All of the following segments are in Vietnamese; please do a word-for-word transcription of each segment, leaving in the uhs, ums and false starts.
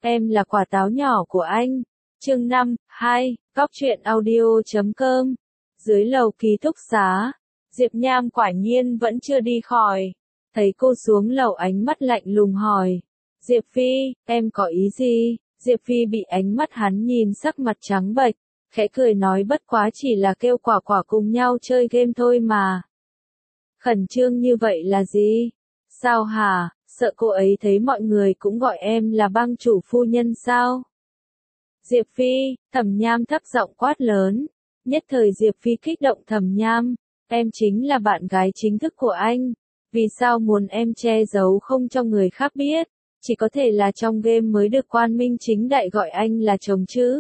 em là quả táo nhỏ của anh. Chương năm, hai, góc truyện audio chấm com. Dưới lầu ký túc xá, Diệp Nham quả nhiên vẫn chưa đi khỏi. Thấy cô xuống lầu ánh mắt lạnh lùng hỏi. Diệp Phi, em có ý gì? Diệp Phi bị ánh mắt hắn nhìn sắc mặt trắng bệch, khẽ cười nói bất quá chỉ là kêu quả quả cùng nhau chơi game thôi mà. Khẩn trương như vậy là gì? Sao hả? Sợ cô ấy thấy mọi người cũng gọi em là bang chủ phu nhân sao? Diệp Phi, Thẩm Nham thấp giọng quát lớn. Nhất thời Diệp Phi kích động. Thẩm Nham, em chính là bạn gái chính thức của anh. Vì sao muốn em che giấu không cho người khác biết? Chỉ có thể là trong game mới được Quan Minh chính đại gọi anh là chồng chứ.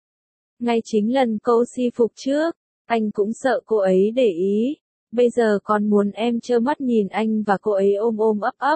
Ngay chính lần cô si phục trước, anh cũng sợ cô ấy để ý. Bây giờ còn muốn em trơ mắt nhìn anh và cô ấy ôm ôm ấp ấp.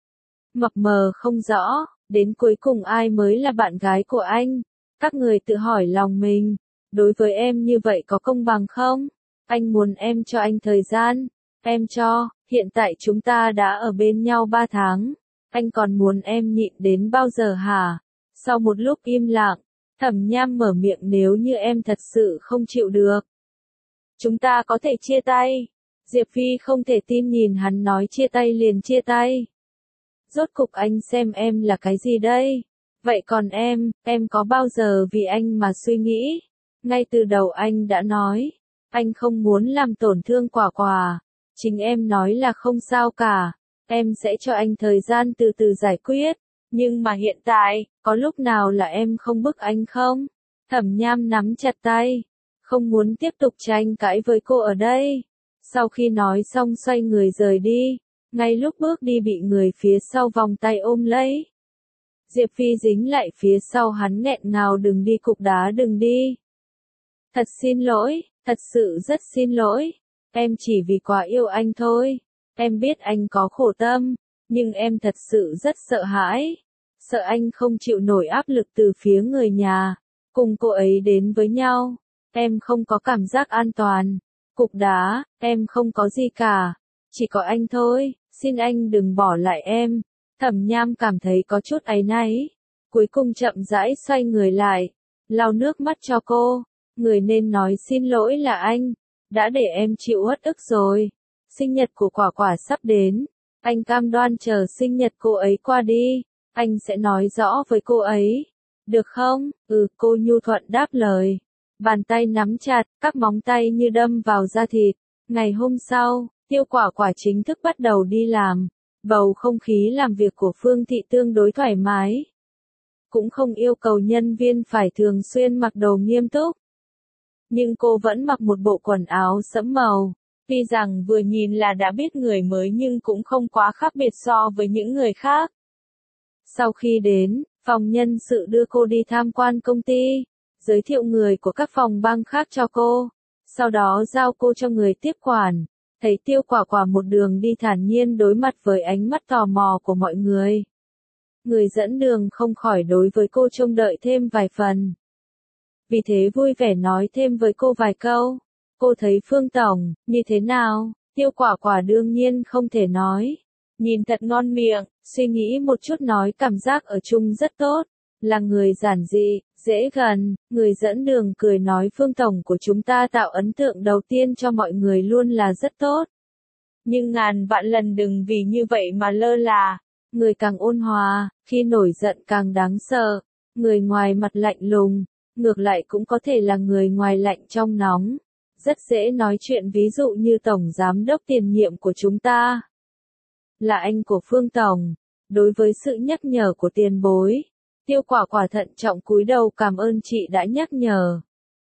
Mập mờ không rõ, đến cuối cùng ai mới là bạn gái của anh? Các người tự hỏi lòng mình, đối với em như vậy có công bằng không? Anh muốn em cho anh thời gian, em cho, hiện tại chúng ta đã ở bên nhau ba tháng, anh còn muốn em nhịn đến bao giờ hả? Sau một lúc im lặng, Thẩm Nham mở miệng nếu như em thật sự không chịu được. Chúng ta có thể chia tay. Diệp Phi không thể tin nhìn hắn nói chia tay liền chia tay. Rốt cục anh xem em là cái gì đây? Vậy còn em, em có bao giờ vì anh mà suy nghĩ? Ngay từ đầu anh đã nói, anh không muốn làm tổn thương quả quả. Chính em nói là không sao cả, em sẽ cho anh thời gian từ từ giải quyết. Nhưng mà hiện tại, có lúc nào là em không bức anh không? Thẩm Nham nắm chặt tay, không muốn tiếp tục tranh cãi với cô ở đây. Sau khi nói xong xoay người rời đi, ngay lúc bước đi bị người phía sau vòng tay ôm lấy. Diệp Phi dính lại phía sau hắn nghẹn ngào đừng đi cục đá đừng đi. Thật xin lỗi, thật sự rất xin lỗi, em chỉ vì quá yêu anh thôi. Em biết anh có khổ tâm, nhưng em thật sự rất sợ hãi. Sợ anh không chịu nổi áp lực từ phía người nhà, cùng cô ấy đến với nhau. Em không có cảm giác an toàn. Cục đá, em không có gì cả. Chỉ có anh thôi, xin anh đừng bỏ lại em. Thẩm Nham cảm thấy có chút áy náy. Cuối cùng chậm rãi xoay người lại, lau nước mắt cho cô. Người nên nói xin lỗi là anh, đã để em chịu uất ức rồi. Sinh nhật của quả quả sắp đến, anh cam đoan chờ sinh nhật cô ấy qua đi, anh sẽ nói rõ với cô ấy. Được không? Ừ, cô nhu thuận đáp lời. Bàn tay nắm chặt, các móng tay như đâm vào da thịt. Ngày hôm sau, Tiêu Quả Quả chính thức bắt đầu đi làm. Bầu không khí làm việc của Phương Thị tương đối thoải mái. Cũng không yêu cầu nhân viên phải thường xuyên mặc đồ nghiêm túc. Nhưng cô vẫn mặc một bộ quần áo sẫm màu. Tuy rằng vừa nhìn là đã biết người mới nhưng cũng không quá khác biệt so với những người khác. Sau khi đến, phòng nhân sự đưa cô đi tham quan công ty, giới thiệu người của các phòng ban khác cho cô, sau đó giao cô cho người tiếp quản. Thấy Tiêu Quả Quả một đường đi thản nhiên đối mặt với ánh mắt tò mò của mọi người. Người dẫn đường không khỏi đối với cô trông đợi thêm vài phần. Vì thế vui vẻ nói thêm với cô vài câu. Cô thấy Phương Tổng, như thế nào? Tiêu Quả Quả đương nhiên không thể nói. Nhìn thật ngon miệng, suy nghĩ một chút nói cảm giác ở chung rất tốt. Là người giản dị, dễ gần, người dẫn đường cười nói Phương Tổng của chúng ta tạo ấn tượng đầu tiên cho mọi người luôn là rất tốt. Nhưng ngàn vạn lần đừng vì như vậy mà lơ là. Người càng ôn hòa, khi nổi giận càng đáng sợ. Người ngoài mặt lạnh lùng, ngược lại cũng có thể là người ngoài lạnh trong nóng. Rất dễ nói chuyện ví dụ như Tổng Giám đốc tiền nhiệm của chúng ta. Là anh của Phương Tổng. Đối với sự nhắc nhở của tiền bối, Tiêu Quả Quả thận trọng cúi đầu cảm ơn chị đã nhắc nhở.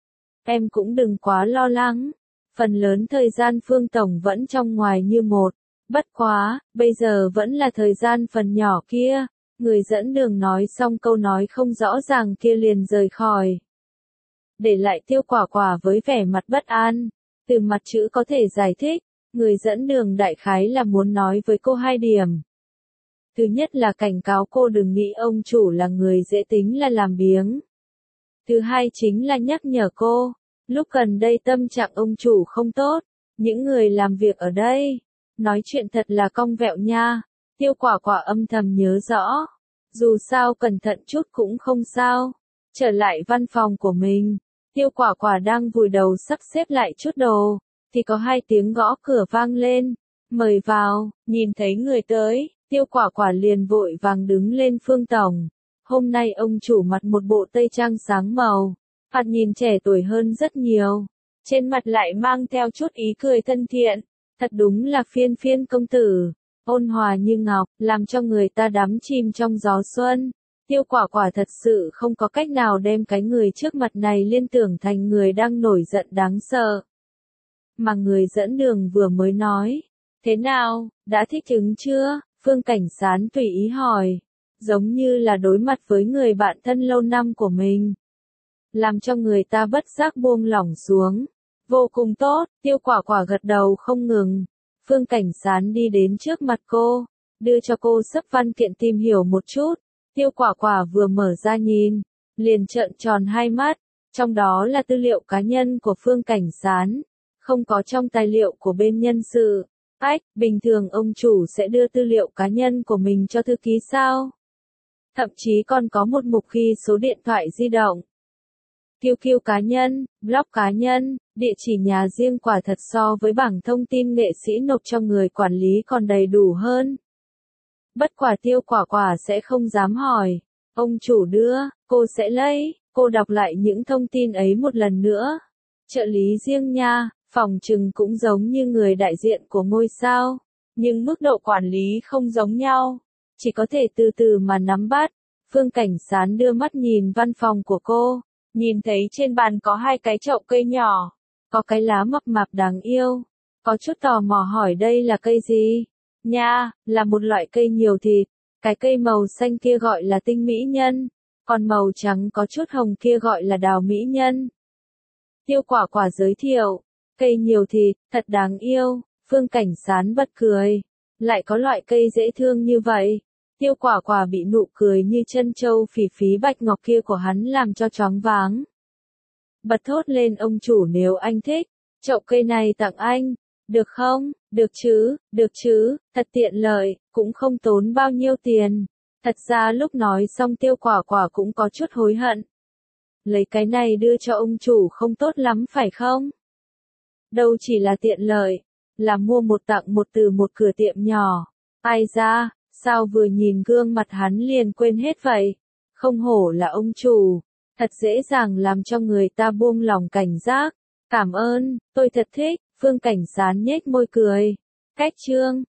Em cũng đừng quá lo lắng. Phần lớn thời gian Phương Tổng vẫn trong ngoài như một. Bất quá, bây giờ vẫn là thời gian phần nhỏ kia. Người dẫn đường nói xong câu nói không rõ ràng kia liền rời khỏi. Để lại Tiêu Quả Quả với vẻ mặt bất an. Từ mặt chữ có thể giải thích, người dẫn đường đại khái là muốn nói với cô hai điểm. Thứ nhất là cảnh cáo cô đừng nghĩ ông chủ là người dễ tính là làm biếng. Thứ hai chính là nhắc nhở cô, lúc gần đây tâm trạng ông chủ không tốt, những người làm việc ở đây, nói chuyện thật là cong vẹo nha. Tiêu Quả Quả âm thầm nhớ rõ. Dù sao cẩn thận chút cũng không sao. Trở lại văn phòng của mình, Tiêu Quả Quả đang vùi đầu sắp xếp lại chút đồ, thì có hai tiếng gõ cửa vang lên. Mời vào, nhìn thấy người tới, Tiêu Quả Quả liền vội vàng đứng lên. Phương tổng, hôm nay ông chủ mặc một bộ tây trang sáng màu, thoạt nhìn trẻ tuổi hơn rất nhiều, trên mặt lại mang theo chút ý cười thân thiện, thật đúng là Phiên Phiên công tử, ôn hòa như ngọc, làm cho người ta đắm chìm trong gió xuân. Tiêu Quả Quả thật sự không có cách nào đem cái người trước mặt này liên tưởng thành người đang nổi giận đáng sợ. Mà người dẫn đường vừa mới nói, thế nào, đã thích ứng chưa? Phương Cảnh Sán tùy ý hỏi, giống như là đối mặt với người bạn thân lâu năm của mình. Làm cho người ta bất giác buông lỏng xuống. Vô cùng tốt, Tiêu Quả Quả gật đầu không ngừng. Phương Cảnh Sán đi đến trước mặt cô, đưa cho cô sấp văn kiện tìm hiểu một chút. Tiêu Quả Quả vừa mở ra nhìn, liền trợn tròn hai mắt, trong đó là tư liệu cá nhân của Phương Cảnh Sán, không có trong tài liệu của bên nhân sự. Ách, bình thường ông chủ sẽ đưa tư liệu cá nhân của mình cho thư ký sao? Thậm chí còn có một mục ghi số điện thoại di động. quy quy cá nhân, blog cá nhân, địa chỉ nhà riêng, quả thật so với bảng thông tin nghệ sĩ nộp cho người quản lý còn đầy đủ hơn. Bất quả Tiêu Quả Quả sẽ không dám hỏi, ông chủ đưa, cô sẽ lấy, cô đọc lại những thông tin ấy một lần nữa. Trợ lý riêng nha, phòng trừng cũng giống như người đại diện của ngôi sao, nhưng mức độ quản lý không giống nhau, chỉ có thể từ từ mà nắm bắt. Phương Cảnh Sán đưa mắt nhìn văn phòng của cô, nhìn thấy trên bàn có hai cái chậu cây nhỏ, có cái lá mập mạp đáng yêu, có chút tò mò hỏi đây là cây gì? Nha, là một loại cây nhiều thịt, cái cây màu xanh kia gọi là tinh mỹ nhân, còn màu trắng có chút hồng kia gọi là đào mỹ nhân. Tiêu Quả Quả giới thiệu, cây nhiều thịt, thật đáng yêu. Phương Cảnh Sán bật cười, lại có loại cây dễ thương như vậy. Tiêu Quả Quả bị nụ cười như chân châu phỉ phí bạch ngọc kia của hắn làm cho choáng váng. Bật thốt lên, ông chủ nếu anh thích, chậu cây này tặng anh, được không? Được chứ, được chứ, thật tiện lợi, cũng không tốn bao nhiêu tiền. Thật ra lúc nói xong Tiêu Quả Quả cũng có chút hối hận. Lấy cái này đưa cho ông chủ không tốt lắm phải không? Đâu chỉ là tiện lợi, là mua một tặng một từ một cửa tiệm nhỏ. Ai ra, sao vừa nhìn gương mặt hắn liền quên hết vậy? Không hổ là ông chủ, thật dễ dàng làm cho người ta buông lòng cảnh giác. Cảm ơn, tôi thật thích. Phương Cảnh Sán nhếch môi cười. Cách chương